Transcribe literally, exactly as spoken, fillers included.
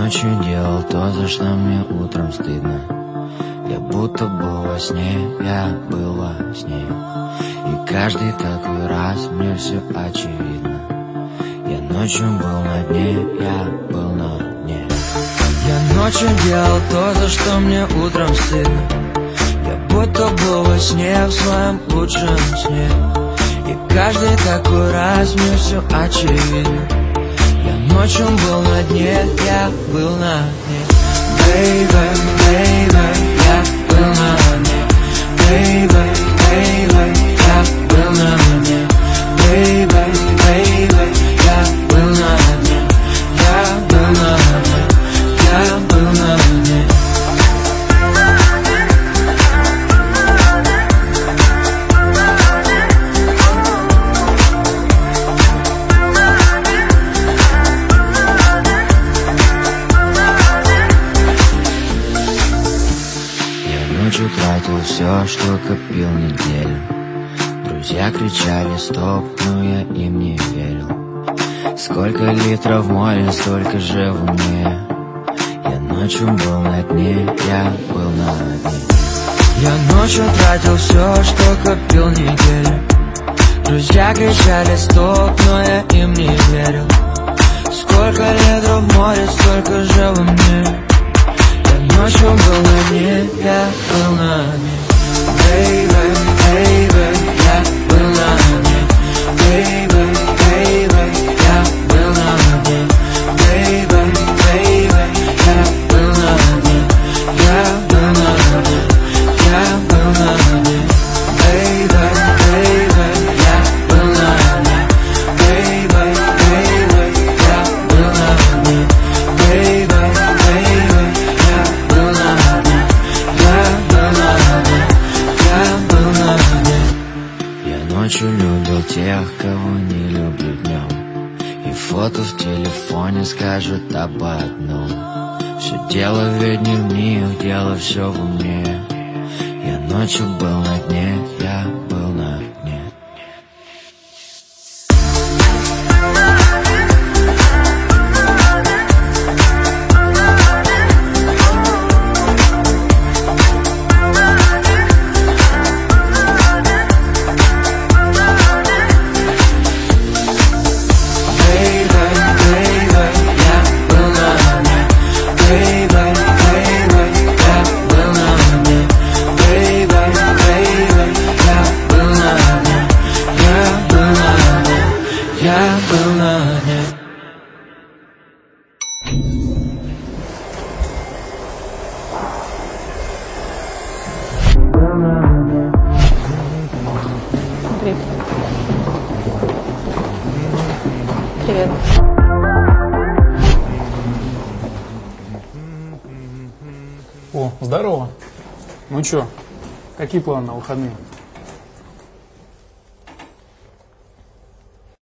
ночью делал то, за что мне утром стыдно. Я будто был во сне, я был во сне. И каждый такой раз мне все очевидно. Я ночью был на дне, я был на дне. Я ночью делал то, за что мне утром стыдно. Я будто был во сне, в своем лучшем сне. И каждый такой раз мне все очевидно. Я ночью был на дне, я был на дне. Baby, baby, я был на дне. Baby, baby, я был на дне. Baby, baby, я был на дне. Я был на дне, я был на дне. Ночью тратил все, что копил неделю. Друзья кричали стоп, но я им не верил. Сколько литров в море, столько же в уме. Я ночью был на дне, я был на дне. Я ночью тратил все, что копил неделю. Друзья кричали стоп, но я им не верил. Сколько литров в море, столько же во мне. Ночью был на дне, я был на дне. Baby, baby, я был на дне. Baby, baby, я был на дне. Baby, baby, я был на дне. Я был на дне, я был на дне. Baby, baby, я был на дне. Baby, baby, я был на дне. Baby, baby, ночью любил тех, кого не люблю днем. И фото в телефоне скажут об одном. Все дело ведь не в них, дело все в уме. Я ночью был на дне, я был на дне. Я был на дне. Привет. Привет. О, здорово. Ну чё, какие планы на выходные?